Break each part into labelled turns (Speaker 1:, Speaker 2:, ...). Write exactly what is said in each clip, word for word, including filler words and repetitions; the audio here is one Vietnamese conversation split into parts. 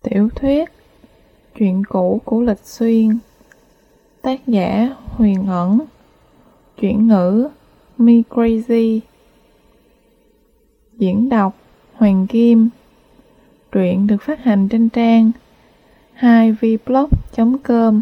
Speaker 1: Tiểu thuyết Chuyện cũ của Lịch Xuyên. Tác giả Huyền Ẩn. Chuyển ngữ Me Crazy. Diễn đọc Hoàng Kim. Truyện được phát hành trên trang hai v blog chấm com.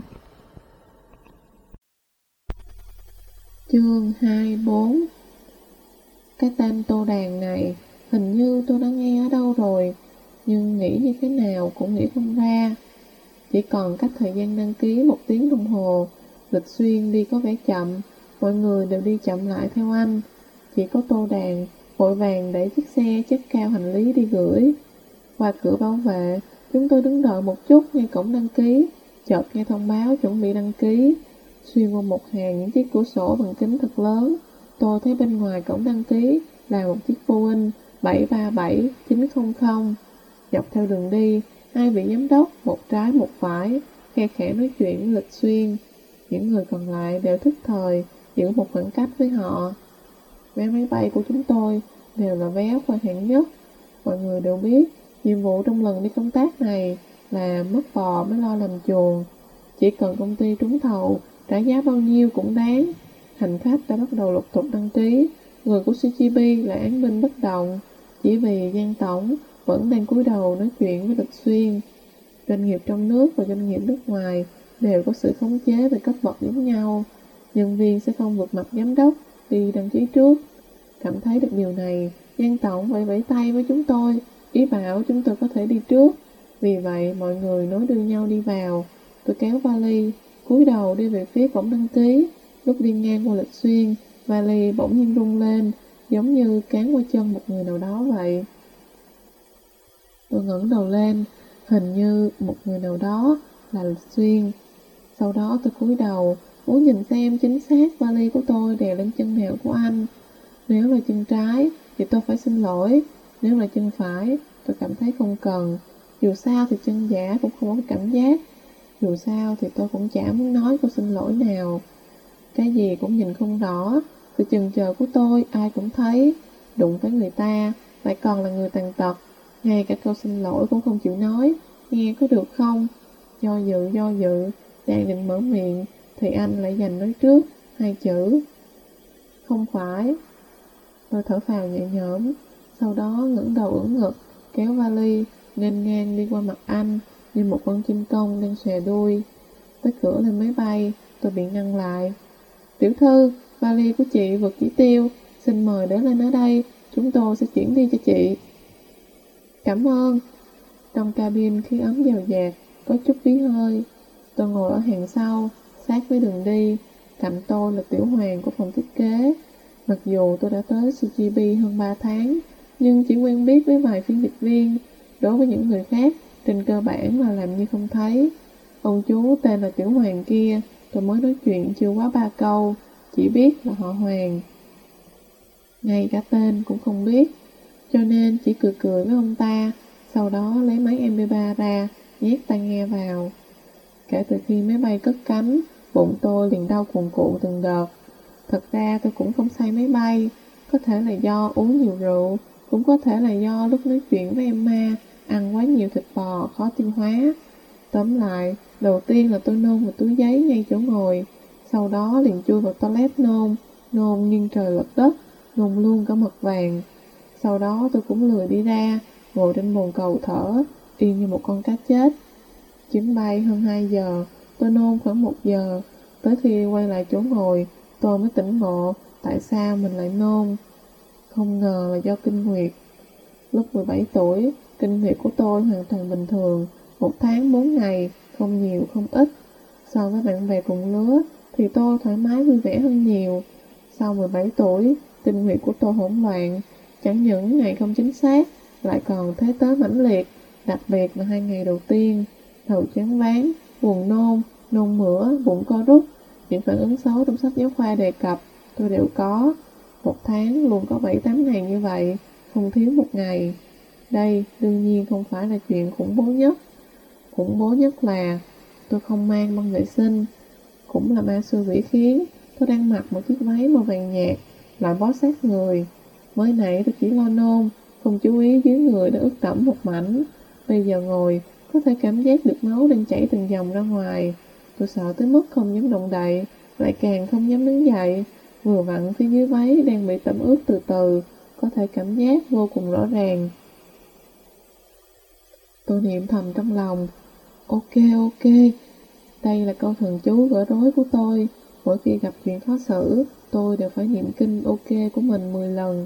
Speaker 2: Chương hai mươi bốn. Cái tên Tô Đàn này hình như tôi đã nghe ở đâu rồi, nhưng nghĩ như thế nào cũng nghĩ không ra. Chỉ còn cách thời gian đăng ký một tiếng đồng hồ. Lịch Xuyên đi có vẻ chậm, mọi người đều đi chậm lại theo anh. Chỉ có Tô Đàn vội vàng đẩy chiếc xe chất cao hành lý đi gửi. Qua cửa bảo vệ, chúng tôi đứng đợi một chút ngay cổng đăng ký. Chợt nghe thông báo chuẩn bị đăng ký. Xuyên qua một hàng những chiếc cửa sổ bằng kính thật lớn, tôi thấy bên ngoài cổng đăng ký là một chiếc Boeing bảy ba bảy chín không không. Dọc theo đường đi, hai vị giám đốc một trái một phải khe khẽ nói chuyện với Lịch Xuyên. Những người còn lại đều thức thời giữ một khoảng cách với họ. Vé máy bay của chúng tôi đều là vé khoa hạng nhất. Mọi người đều biết nhiệm vụ trong lần đi công tác này là mất bò mới lo làm chuồng. Chỉ cần công ty trúng thầu trả giá bao nhiêu cũng đáng. Hành khách đã bắt đầu lục tục đăng ký. Người của xê giê bê là án binh bất động, chỉ vì Giang Tổng vẫn đang cúi đầu nói chuyện với Lịch Xuyên. Doanh nghiệp trong nước và doanh nghiệp nước ngoài đều có sự khống chế về cấp bậc giống nhau. Nhân viên sẽ không vượt mặt giám đốc đi đăng ký trước. Cảm thấy được điều này, Giang Tổng vẫy vẫy tay với chúng tôi, ý bảo chúng tôi có thể đi trước. Vì vậy mọi người nối đuôi nhau đi vào. Tôi kéo vali, cúi đầu đi về phía cổng đăng ký. Lúc đi ngang qua Lịch Xuyên, vali bỗng nhiên rung lên, giống như cán qua chân một người nào đó vậy. Tôi ngẩng đầu lên, hình như một người nào đó là Lịch Xuyên. Sau đó tôi cúi đầu, muốn nhìn xem chính xác vali của tôi đè lên chân nào của anh. Nếu là chân trái thì tôi phải xin lỗi, nếu là chân phải tôi cảm thấy không cần. Dù sao thì chân giả cũng không có cảm giác. Dù sao thì tôi cũng chả muốn nói câu xin lỗi nào. Cái gì cũng nhìn không rõ. Sự chần chờ của tôi ai cũng thấy. Đụng với người ta lại còn là người tàn tật, ngay cả câu xin lỗi cũng không chịu nói. Nghe có được không? Do dự do dự đang định mở miệng thì anh lại giành nói trước hai chữ: không phải. Tôi thở phào nhẹ nhõm, sau đó ngẩng đầu ưỡn ngực, kéo vali nghênh ngang đi qua mặt anh như một con chim công đang xòe đuôi. Tới cửa lên máy bay, tôi bị ngăn lại. Tiểu thư, vali của chị vượt chỉ tiêu, xin mời để lên ở đây, chúng tôi sẽ chuyển đi cho chị. Cảm ơn. Trong cabin khí ấm dào dạt, có chút bí hơi. Tôi ngồi ở hàng sau, sát với đường đi. Cạnh tôi là Tiểu Hoàng của phòng thiết kế. Mặc dù tôi đã tới xê giê bê hơn ba tháng, nhưng chỉ quen biết với vài phiên dịch viên. Đối với những người khác, trên cơ bản là làm như không thấy. Ông chú tên là Tiểu Hoàng kia, tôi mới nói chuyện chưa quá ba câu, chỉ biết là họ Hoàng. Ngay cả tên cũng không biết, cho nên chỉ cười cười với ông ta, sau đó lấy máy em pê ba ra, nhét tai nghe vào. Kể từ khi máy bay cất cánh, bụng tôi liền đau cuồn cuộn từng đợt. Thật ra tôi cũng không say máy bay, có thể là do uống nhiều rượu, cũng có thể là do lúc nói chuyện với Emma ăn quá nhiều thịt bò khó tiêu hóa. Tóm lại, đầu tiên là tôi nôn vào túi giấy ngay chỗ ngồi, sau đó liền chui vào toilet nôn, nôn nghiêng trời lệch đất, nôn luôn cả mật vàng. Sau đó tôi cũng lười đi ra, ngồi trên bồn cầu thở, y như một con cá chết. Chuyến bay hơn hai giờ, tôi nôn khoảng một giờ, tới khi quay lại chỗ ngồi, tôi mới tỉnh ngộ tại sao mình lại nôn. Không ngờ là do kinh nguyệt. Lúc mười bảy tuổi, kinh nguyệt của tôi hoàn toàn bình thường, một tháng bốn ngày, không nhiều không ít. So với bạn bè cùng lứa thì tôi thoải mái vui vẻ hơn nhiều. Sau mười bảy tuổi, kinh nguyệt của tôi hỗn loạn, chẳng những ngày không chính xác, lại còn thế tới mãnh liệt, đặc biệt là hai ngày đầu tiên. Đầu choáng váng, buồn nôn, nôn mửa, bụng co rút, những phản ứng xấu trong sách giáo khoa đề cập, tôi đều có. Một tháng luôn có bảy tám ngày như vậy, không thiếu một ngày. Đây đương nhiên không phải là chuyện khủng bố nhất. Khủng bố nhất là tôi không mang băng vệ sinh. Cũng là ma xui quỷ khiến, tôi đang mặc một chiếc váy màu vàng nhạt, lại bó sát người. Mới nãy tôi chỉ lo nôn, không chú ý dưới người đã ướt đẫm một mảnh. Bây giờ ngồi, có thể cảm giác được máu đang chảy từng dòng ra ngoài. Tôi sợ tới mức không dám động đậy, lại càng không dám đứng dậy. Vừa vặn phía dưới váy đang bị tẩm ướt từ từ, có thể cảm giác vô cùng rõ ràng. Tôi niệm thầm trong lòng, ok ok, đây là câu thần chú gỡ rối của tôi. Mỗi khi gặp chuyện khó xử, tôi đều phải niệm kinh ok của mình mười lần.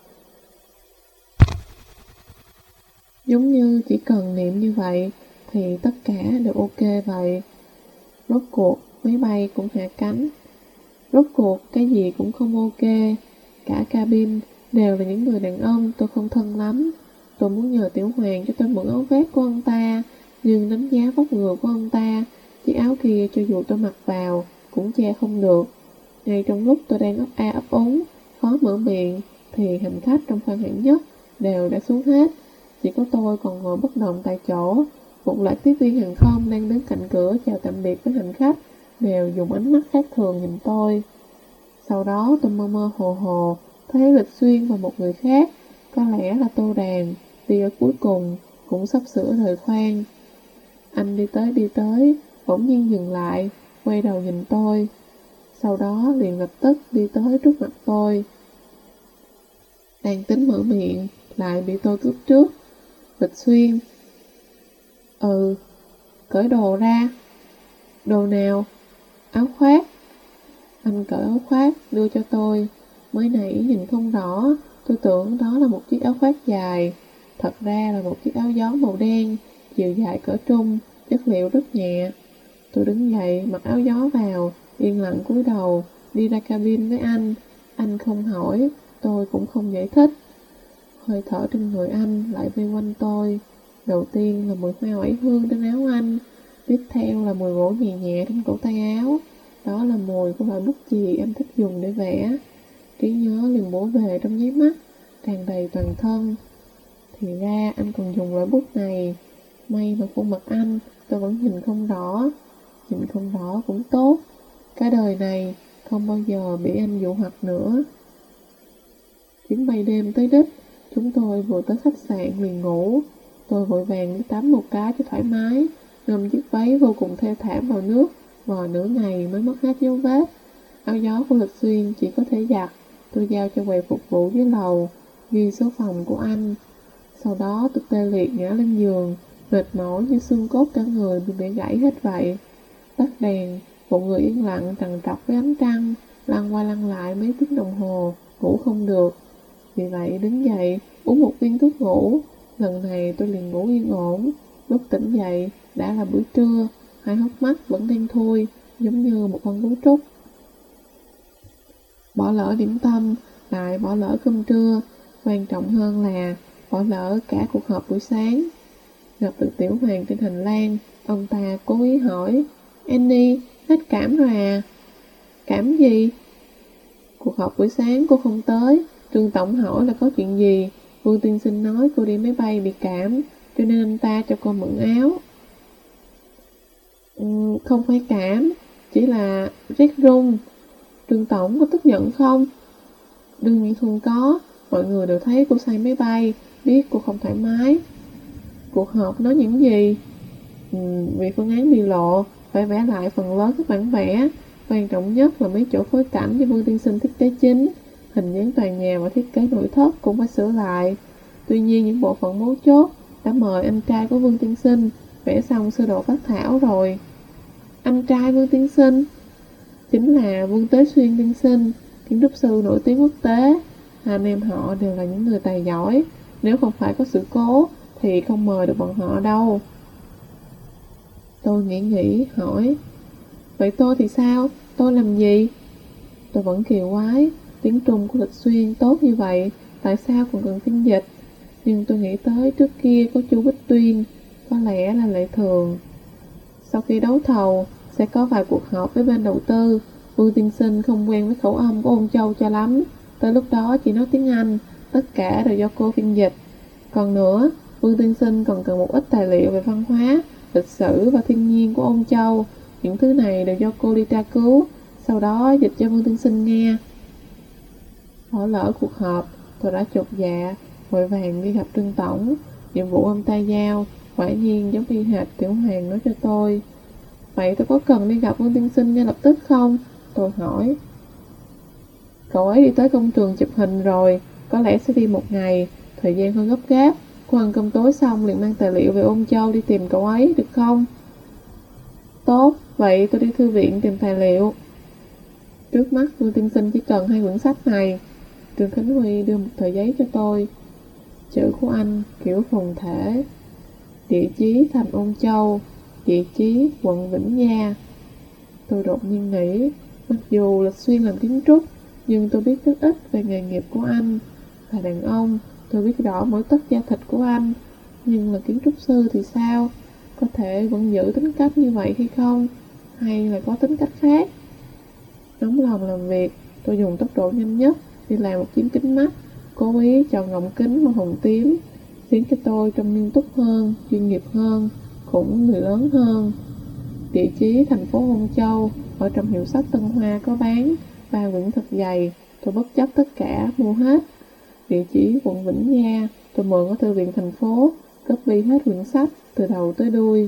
Speaker 2: Giống như chỉ cần niệm như vậy thì tất cả đều ok vậy. Rốt cuộc máy bay cũng hạ cánh. Rốt cuộc cái gì cũng không ok. Cả cabin đều là những người đàn ông tôi không thân lắm. Tôi muốn nhờ Tiểu Hoàng cho tôi mượn áo vest của ông ta, nhưng đánh giá vóc người của ông ta, chiếc áo kia cho dù tôi mặc vào cũng che không được. Ngay trong lúc tôi đang ấp a ấp úng, khó mở miệng, thì hành khách trong khoang hạng nhất đều đã xuống hết. Chỉ có tôi còn ngồi bất động tại chỗ. Một loạt tiếp viên hàng không đang đứng cạnh cửa chào tạm biệt với hành khách đều dùng ánh mắt khác thường nhìn tôi. Sau đó tôi mơ mơ hồ hồ thấy Lịch Xuyên và một người khác, có lẽ là Tô Đàn, đi ở cuối cùng, cũng sắp sửa rời khoang. Anh đi tới đi tới, bỗng nhiên dừng lại, quay đầu nhìn tôi. Sau đó liền lập tức đi tới trước mặt tôi. Đang tính mở miệng, lại bị tôi cướp trước. Lịch Xuyên. Ừ, cởi đồ ra. Đồ nào? Áo khoác. Anh cởi áo khoác đưa cho tôi. Mới nãy nhìn không rõ, tôi tưởng đó là một chiếc áo khoác dài. Thật ra là một chiếc áo gió màu đen, chiều dài cỡ trung, chất liệu rất nhẹ. Tôi đứng dậy, mặc áo gió vào, yên lặng cúi đầu, đi ra cabin với anh. Anh không hỏi, tôi cũng không giải thích. Hơi thở trên người anh lại vây quanh tôi. Đầu tiên là mùi hoa oải hương trên áo anh, tiếp theo là mùi gỗ nhẹ nhẹ trên cổ tay áo. Đó là mùi của loại bút chì anh thích dùng để vẽ. Trí nhớ liền bổ về trong nháy mắt, tràn đầy toàn thân. Thì ra anh còn dùng loại bút này. May mà khuôn mặt anh tôi vẫn nhìn không rõ. Nhìn không rõ cũng tốt. Cả đời này không bao giờ bị anh dụ hoặc nữa. Chuyến bay đêm tới đích, chúng tôi vừa tới khách sạn liền ngủ. Tôi vội vàng đi tắm một cái cho thoải mái, ngâm chiếc váy vô cùng thê thảm vào nước, vò nửa ngày mới mất hết dấu vết. Áo gió của Lịch Xuyên chỉ có thể giặt, tôi giao cho quầy phục vụ dưới lầu, ghi số phòng của anh. Sau đó tôi tê liệt ngã lên giường, mệt mỏi như xương cốt cả người bị bẻ gãy hết vậy. Tắt đèn, một người yên lặng trằn trọc với ánh trăng, lăn qua lăn lại mấy tiếng đồng hồ, ngủ không được. Vì vậy đứng dậy, uống một viên thuốc ngủ. Lần này tôi liền ngủ yên ổn. Lúc tỉnh dậy, đã là buổi trưa, hai hốc mắt vẫn đen thui, giống như một con gấu trúc. Bỏ lỡ điểm tâm, lại bỏ lỡ cơm trưa. Quan trọng hơn là bỏ lỡ cả cuộc họp buổi sáng. Gặp được Tiểu Hoàng trên hành lang, ông ta cố ý hỏi, Annie, hết cảm rồi à? Cảm gì? Cuộc họp buổi sáng cô không tới, Trương Tổng hỏi là có chuyện gì. Vương tiên sinh nói cô đi máy bay bị cảm, cho nên anh ta cho cô mượn áo. Ừ, không phải cảm, chỉ là rét run. Trương Tổng có tức giận không? Đương nhiên không có, mọi người đều thấy cô say máy bay, biết cô không thoải mái. Cuộc họp nói những gì? Ừ, vì phương án bị lộ, phải vẽ lại phần lớn các bản vẽ. Quan trọng nhất là mấy chỗ phối cảnh cho Vương tiên sinh thiết kế chính. Hình dáng tòa nhà và thiết kế nội thất cũng phải sửa lại. Tuy nhiên những bộ phận mấu chốt đã mời anh trai của Vương tiên sinh vẽ xong sơ đồ phác thảo rồi. Anh trai Vương tiên sinh chính là Vương Tế Xuyên tiên sinh, kiến trúc sư nổi tiếng quốc tế. Hai anh em họ đều là những người tài giỏi. Nếu không phải có sự cố thì không mời được bọn họ đâu. Tôi nghĩ nghĩ hỏi, vậy tôi thì sao? Tôi làm gì? Tôi vẫn kiều quái. Tiếng Trung của Lịch Xuyên tốt như vậy, tại sao còn cần phiên dịch? Nhưng tôi nghĩ tới trước kia có chú Bích Tuyên, có lẽ là lệ thường. Sau khi đấu thầu, sẽ có vài cuộc họp với bên đầu tư. Vương tiên sinh không quen với khẩu âm của Ôn Châu cho lắm. Tới lúc đó chỉ nói tiếng Anh, tất cả đều do cô phiên dịch. Còn nữa, Vương tiên sinh còn cần một ít tài liệu về văn hóa, lịch sử và thiên nhiên của Ôn Châu. Những thứ này đều do cô đi tra cứu, sau đó dịch cho Vương tiên sinh nghe. Bỏ lỡ cuộc họp, tôi đã chột dạ, vội vàng đi gặp Trương Tổng. Nhiệm vụ ông ta giao, Quả nhiên giống y hệt Tiểu Hoàng nói cho tôi. Vậy tôi có cần đi gặp Vương tiên sinh ngay lập tức không? Tôi hỏi. Cậu ấy đi tới công trường chụp hình rồi, có lẽ sẽ đi một ngày, thời gian hơi gấp gáp. Cô ăn cơm tối xong liền mang tài liệu về Ôn Châu đi tìm cậu ấy, được không? Tốt, vậy tôi đi thư viện tìm tài liệu. Trước mắt Vương tiên sinh chỉ cần hai quyển sách này. Trương Khánh Huy đưa một tờ giấy cho tôi. Chữ của anh kiểu phồn thể. Địa chí thành Ôn Châu, địa chí quận Vĩnh Nha. Tôi đột nhiên nghĩ, mặc dù Lịch Xuyên làm kiến trúc, nhưng tôi biết rất ít về nghề nghiệp của anh. Là đàn ông, tôi biết rõ mỗi tấc da thịt của anh. Nhưng là kiến trúc sư thì sao? Có thể vẫn giữ tính cách như vậy hay không? Hay là có tính cách khác? Nóng lòng làm việc, tôi dùng tốc độ nhanh nhất đi làm một chiếc kính mắt, cố ý chọn gọng kính màu hồng tím, khiến cho tôi trông nghiêm túc hơn, chuyên nghiệp hơn, cũng người lớn hơn. Địa chí thành phố Ôn Châu, ở trong hiệu sách Tân Hoa có bán, ba quyển thật dày, tôi bất chấp tất cả, mua hết. Địa chỉ quận Vĩnh Nha, tôi mượn ở thư viện thành phố, copy hết quyển sách, từ đầu tới đuôi.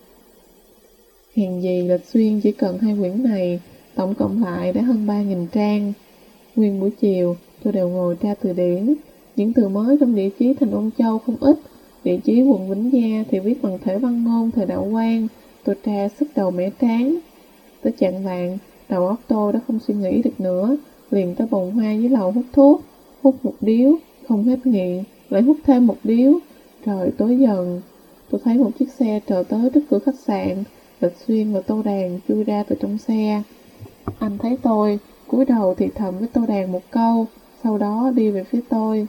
Speaker 2: Hèn gì Lịch Xuyên chỉ cần hai quyển này, tổng cộng lại đã hơn ba nghìn trang. Nguyên buổi chiều, tôi đều ngồi tra từ điển. Những từ mới trong địa chí thành Ôn Châu không ít, địa chí quận Vĩnh Nha thì viết bằng thể văn ngôn thời Đạo Quang. Tôi tra sức đầu mẻ trán. Tới chạng vạng, đầu óc tôi đã không suy nghĩ được nữa, liền tới bồn hoa dưới lầu hút thuốc. Hút một điếu, không hết nghiện, lại hút thêm một điếu. Trời tối dần, tôi thấy một chiếc xe chờ tới trước cửa khách sạn. Lịch Xuyên và Tô Đàn chui ra từ trong xe. Anh thấy tôi, cúi đầu thì thầm với Tô Đàn một câu, sau đó đi về phía tôi.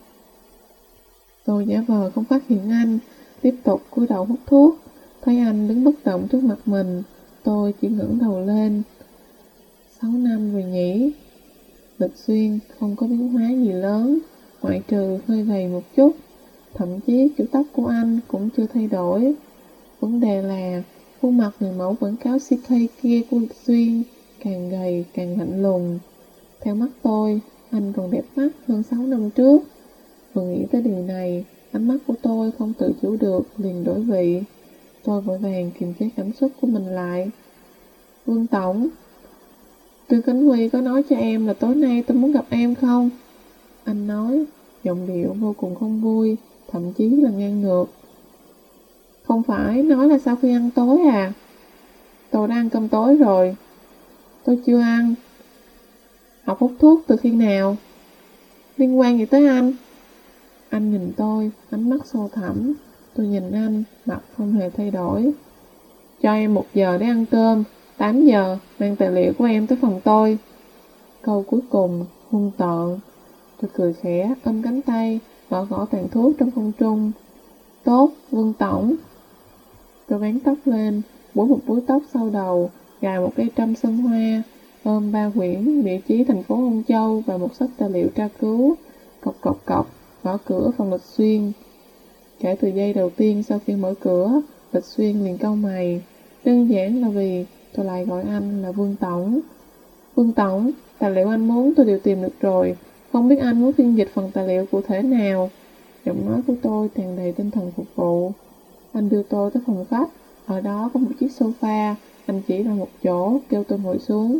Speaker 2: Tôi giả vờ không phát hiện anh, tiếp tục cúi đầu hút thuốc. Thấy anh đứng bất động trước mặt mình, tôi chỉ ngẩng đầu lên. Sáu năm rồi nhỉ? Lịch Xuyên không có biến hóa gì lớn, ngoại trừ hơi gầy một chút. Thậm chí kiểu tóc của anh cũng chưa thay đổi. Vấn đề là khuôn mặt người mẫu quảng cáo xê ca kia của Lịch Xuyên càng gầy càng lạnh lùng. Theo mắt tôi, anh còn đẹp mắt hơn sáu năm trước. Vừa nghĩ tới điều này, ánh mắt của tôi không tự chủ được liền đổi vị. Tôi vội vàng kiềm chế cảm xúc của mình lại. Vương Tổng, Trương Khánh Huy có nói cho em là tối nay tôi muốn gặp em không? Anh nói, giọng điệu vô cùng không vui, thậm chí là ngang ngược. Không phải nói là sau khi ăn tối à? Tôi đã ăn cơm tối rồi. Tôi chưa ăn. Học hút thuốc từ khi nào? Liên quan gì tới anh? Anh nhìn tôi, ánh mắt sâu thẳm. Tôi nhìn anh, mặt không hề thay đổi. Cho em một giờ để ăn cơm, tám giờ mang tài liệu của em tới phòng tôi. Câu cuối cùng hung tợn. Tôi cười khẽ, ôm cánh tay, gõ gõ tàn thuốc trong không trung. Tốt, Vương Tổng. Tôi vén tóc lên, búi một búi tóc sau đầu, gài một cây trâm sơn hoa, ôm ba quyển địa chí thành phố Ôn Châu và một sách tài liệu tra cứu, cộc cộc cộc, gõ cửa phòng Lịch Xuyên. Kể từ giây đầu tiên sau khi mở cửa, Lịch Xuyên liền cau mày. Đơn giản là vì tôi lại gọi anh là Vương Tổng. Vương Tổng, tài liệu anh muốn tôi đều tìm được rồi, không biết anh muốn phiên dịch phần tài liệu cụ thể nào. Giọng nói của tôi tràn đầy tinh thần phục vụ. Anh đưa tôi tới phòng khách, ở đó có một chiếc sofa, anh chỉ ra một chỗ, kêu tôi ngồi xuống.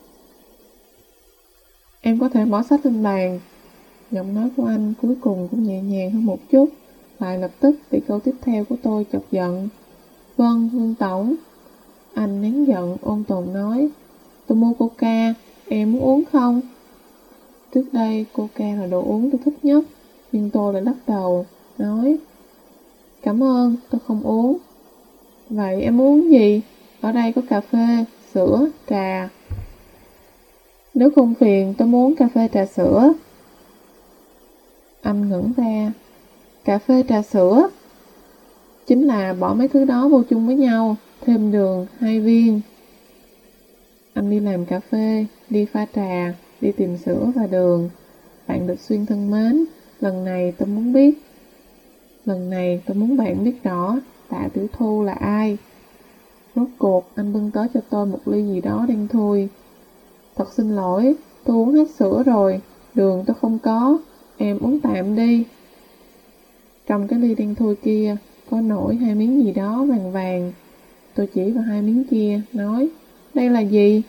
Speaker 2: Em có thể bỏ sách lên bàn. Giọng nói của anh cuối cùng cũng nhẹ nhàng hơn một chút, lại lập tức bị câu tiếp theo của tôi chọc giận. Vâng, Vương Tổng. Anh nén giận ôn tồn nói, tôi mua coca, em muốn uống không? Trước đây coca là đồ uống tôi thích nhất, nhưng tôi lại lắc đầu, nói, cảm ơn, tôi không uống. Vậy em muốn uống gì? Ở đây có cà phê, sữa, trà. Nếu không phiền, tôi muốn cà phê trà sữa. Anh ngẩn ra. Cà phê trà sữa? Chính là bỏ mấy thứ đó vô chung với nhau, thêm đường, hai viên. Anh đi làm cà phê, đi pha trà, đi tìm sữa và đường. Bạn Lịch Xuyên thân mến, lần này tôi muốn biết. Lần này tôi muốn bạn biết rõ Tạ Tiểu Thu là ai. Rốt cuộc anh bưng tới cho tôi một ly gì đó đen thui. Thật xin lỗi, tôi uống hết sữa rồi, đường tôi không có, em uống tạm đi. Trong cái ly đen thui kia, có nổi hai miếng gì đó vàng vàng. Tôi chỉ vào hai miếng kia, nói, đây là gì?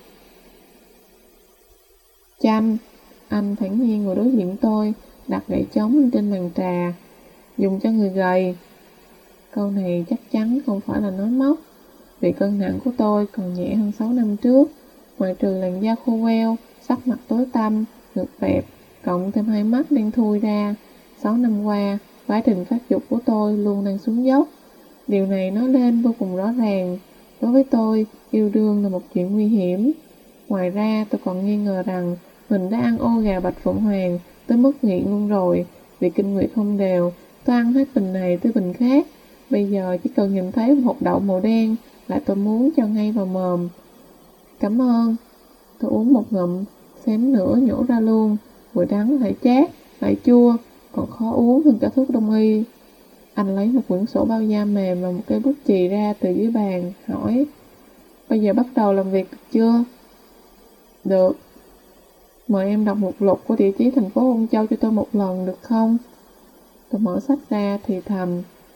Speaker 2: Chanh. Anh thản nhiên ngồi đối diện tôi, đặt gậy trống lên trên bàn trà. Dùng cho người gầy. Câu này chắc chắn không phải là nói móc, vì cân nặng của tôi còn nhẹ hơn sáu năm trước. Ngoại trừ làn da khô queo, sắc mặt tối tăm, ngực bẹp, cộng thêm hai mắt đen thui ra, sáu năm qua, quá trình phát dục của tôi luôn đang xuống dốc. Điều này nói lên vô cùng rõ ràng. Đối với tôi, yêu đương là một chuyện nguy hiểm. Ngoài ra, tôi còn nghi ngờ rằng mình đã ăn ô gà bạch phượng hoàng tới mức nghiện luôn rồi. Vì kinh nguyệt không đều, tôi ăn hết bình này tới bình khác. Bây giờ chỉ cần nhìn thấy một hột đậu màu đen là tôi muốn cho ngay vào mồm. Cảm ơn. Tôi uống một ngụm, xém nữa nhổ ra luôn. Vừa đắng lại chát, lại chua, còn khó uống hơn cả thuốc đông y. Anh lấy một quyển sổ bao da mềm và một cái bút chì ra từ dưới bàn, hỏi, bây giờ bắt đầu làm việc được chưa? Được. Mời em đọc mục lục của địa chỉ thành phố Ôn Châu cho tôi một lần được không? Tôi mở sách ra thì thầm.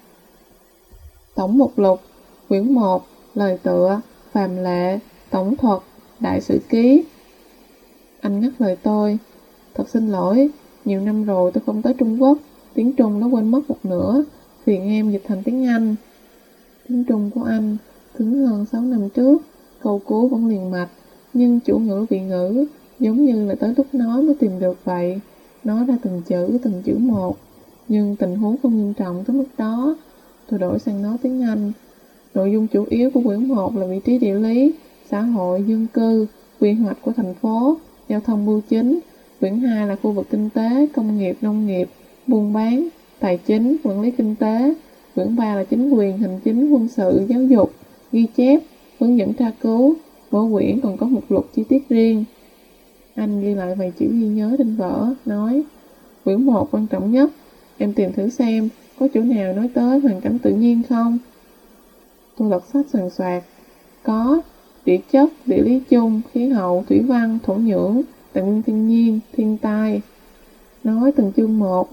Speaker 2: Tổng mục lục, quyển một, lời tựa, phàm lệ, tổng thuật, đại sử ký. Anh ngắt lời tôi. Thật xin lỗi, nhiều năm rồi tôi không tới Trung Quốc, tiếng Trung nó quên mất một nửa, phiền em dịch thành tiếng Anh. Tiếng Trung của anh cứng hơn sáu năm trước, câu cú vẫn liền mạch, nhưng chủ ngữ vị ngữ giống như là tới lúc nói mới tìm được vậy, nói ra từng chữ từng chữ một. Nhưng tình huống không nghiêm trọng tới mức đó. Tôi đổi sang nói tiếng Anh. Nội dung chủ yếu của quyển một là vị trí địa lý, xã hội, dân cư, quy hoạch của thành phố, giao thông bưu chính. Quyển hai là khu vực kinh tế, công nghiệp, nông nghiệp, buôn bán, tài chính, quản lý kinh tế. Quyển ba là chính quyền, hành chính, quân sự, giáo dục, ghi chép, hướng dẫn tra cứu. Mỗi quyển còn có mục lục chi tiết riêng. Anh ghi lại vài chữ ghi nhớ trên vở, nói, quyển một quan trọng nhất, em tìm thử xem, có chỗ nào nói tới hoàn cảnh tự nhiên không? Tôi lật sách soàn soạt. Có, địa chất, địa lý chung, khí hậu, thủy văn, thổ nhưỡng, tài nguyên thiên nhiên, thiên tai. Nói từng chương một.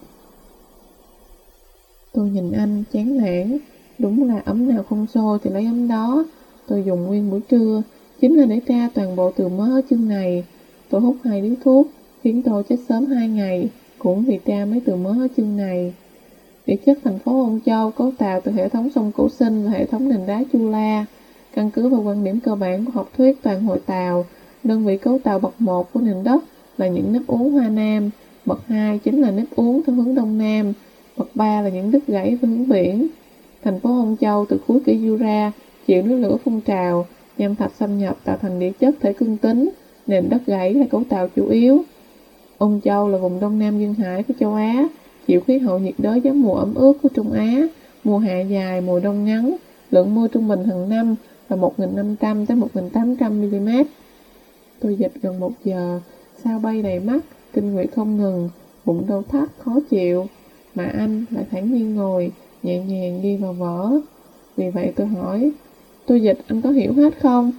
Speaker 2: Tôi nhìn anh chán nản. Đúng là ấm nào không sôi thì lấy ấm đó. Tôi dùng nguyên buổi trưa, chính là để tra toàn bộ từ mới ở chương này. Tôi hút hai điếu thuốc, khiến tôi chết sớm hai ngày, cũng vì tra mấy từ mới ở chương này. Địa chất thành phố Ôn Châu cấu tạo từ hệ thống sông Cửu Sinh và hệ thống nền đá Chu La. Căn cứ vào quan điểm cơ bản của học thuyết toàn hội tàu, đơn vị cấu tạo bậc một của nền đất là những nếp uốn hoa nam, bậc hai chính là nếp uốn theo hướng đông nam, bậc ba là những đứt gãy theo hướng biển. Thành phố Ôn Châu từ cuối kỷ Jura chịu núi lửa phun trào, nham thạch xâm nhập tạo thành địa chất thể cương tính, nền đất gãy là cấu tạo chủ yếu. Ôn Châu là vùng đông nam duyên hải của châu Á, chịu khí hậu nhiệt đới gió mùa ẩm ướt của Trung Á, mùa hạ dài, mùa đông ngắn, lượng mưa trung bình hàng năm là một nghìn năm trăm tới một nghìn tám trăm mi-li-mét. Tôi dịch gần một giờ, sao bay đầy mắt, kinh nguyệt không ngừng, bụng đau thắt, khó chịu, mà anh lại thản nhiên ngồi, nhẹ nhàng ghi vào vở. Vì vậy tôi hỏi, tôi dịch anh có hiểu hết không?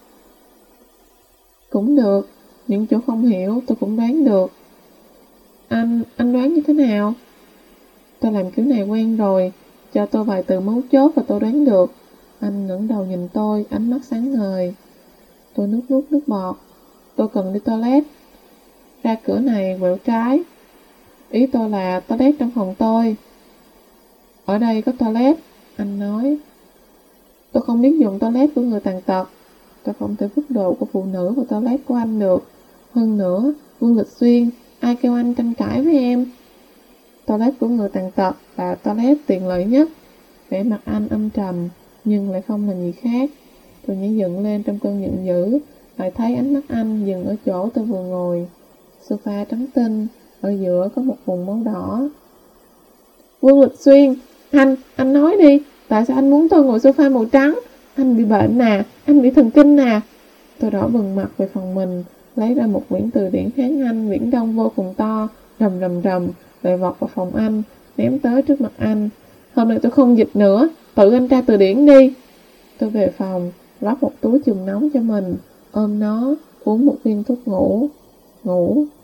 Speaker 2: Cũng được, những chỗ không hiểu tôi cũng đoán được. Anh, anh đoán như thế nào? Tôi làm kiểu này quen rồi, cho tôi vài từ mấu chốt và tôi đoán được. Anh ngẩng đầu nhìn tôi, ánh mắt sáng ngời. Tôi nuốt nuốt nước bọt. Tôi cần đi toilet. Ra cửa này quẹo trái. Ý tôi là toilet trong phòng tôi. Ở đây có toilet, anh nói. Tôi không biết dùng toilet của người tàn tật. Tôi không thể vứt đồ của phụ nữ vào toilet của anh được. Hơn nữa, Vương Lịch Xuyên, ai kêu anh tranh cãi với em? Toilet của người tàn tật là toilet tiện lợi nhất. Vẻ mặt anh âm trầm, nhưng lại không làm gì khác. Tôi nhảy dựng lên trong cơn giận dữ, lại thấy ánh mắt anh dừng ở chỗ tôi vừa ngồi. Sofa trắng tinh, ở giữa có một vùng máu đỏ. Vương Lịch Xuyên, anh, anh nói đi, tại sao anh muốn tôi ngồi sofa màu trắng? Anh bị bệnh nè, anh bị thần kinh nè. Tôi đỏ bừng mặt về phần mình, lấy ra một quyển từ điển Hán Anh viễn đông vô cùng to, rầm rầm rầm, lại vọt vào phòng anh, ném tới trước mặt anh. Hôm nay tôi không dịch nữa, tự anh tra từ điển đi. Tôi về phòng, rót một túi chườm nóng cho mình, ôm nó, uống một viên thuốc ngủ. Ngủ.